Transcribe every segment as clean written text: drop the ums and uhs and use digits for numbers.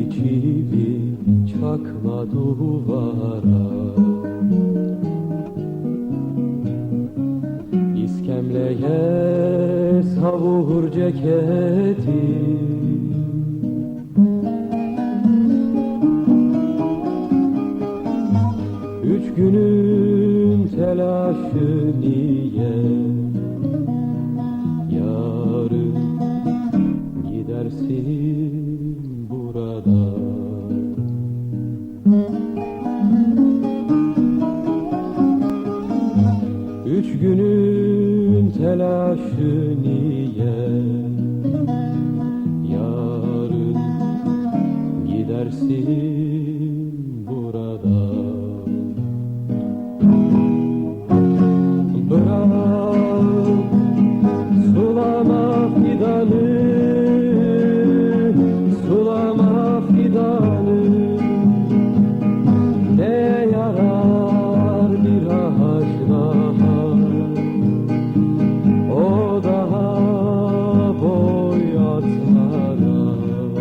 çivi çakma duvara, İskemleye savur ceketi. Üç günün telaşı niye? Yarın gidersin burada. Üç günün telaşı niye? Yarın gidersin burada. Bırak sulama fidanı, sulama fidanı. Ne yarar bir ağaç daha, o daha boy atmada.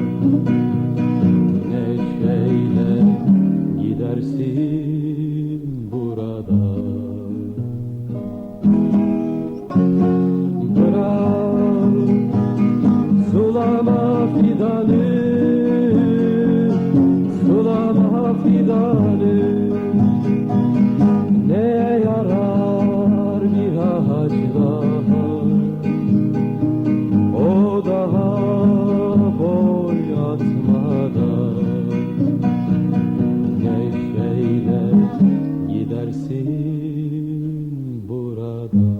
Neşeyle gidersin burada. Bırak sulama fidanı, sulama fidanı. Ne yarar bir ağaç daha, o daha boy atmadan. Neşeyle gidersin burada.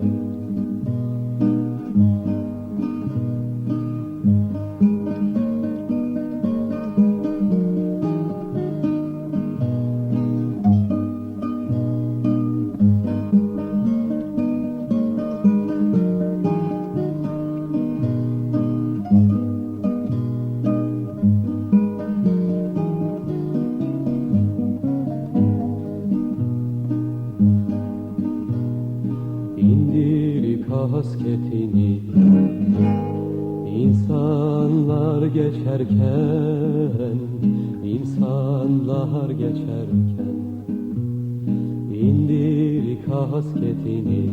İndir kasketini, insanlar geçerken, insanlar geçerken. İndir kasketini,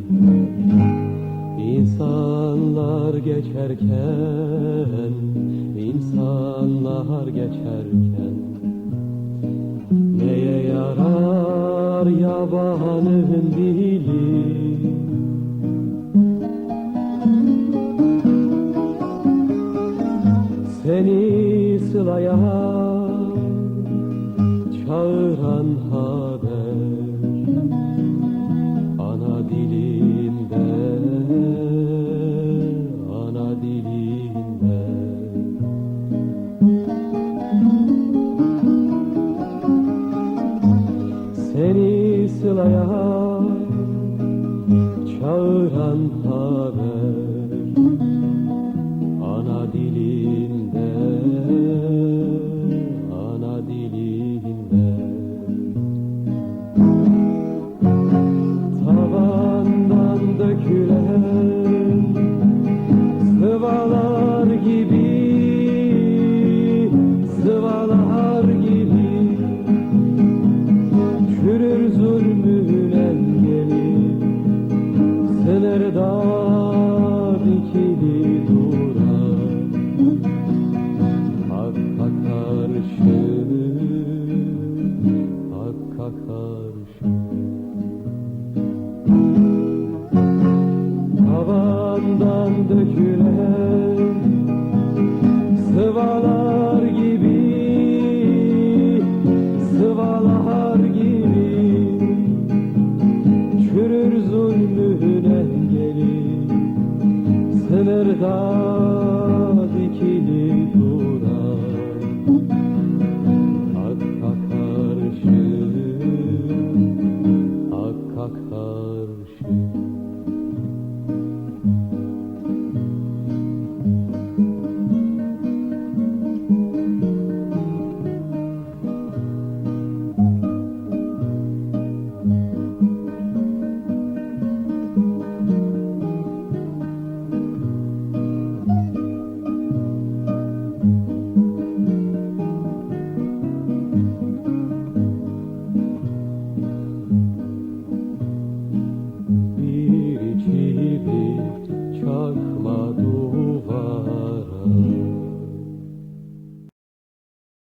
insanlar geçerken, insanlar geçerken. Neye yarar yabanın dili? Seni sılaya çağıran haber, ana dilinde, ana dilinde. Seni sılaya çağıran haber, ana dilinde, ana dilinde. Tavandan dökülen sıvalar gibi, sıvalar gibi. Çürür zulmün engeli, sınırda dikili durar. Hakka karşı